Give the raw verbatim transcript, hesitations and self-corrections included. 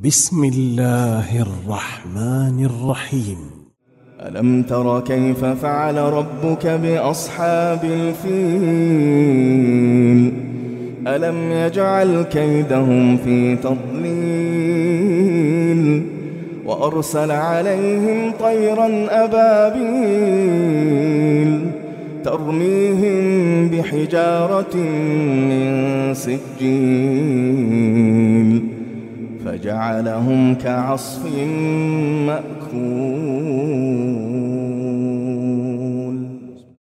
بسم الله الرحمن الرحيم. ألم تر كيف فعل ربك بأصحاب الفيل ألم يجعل كيدهم في تضليل وأرسل عليهم طيرا أبابيل ترميهم بحجارة من سجيل فجعلهم كعصف مأكول.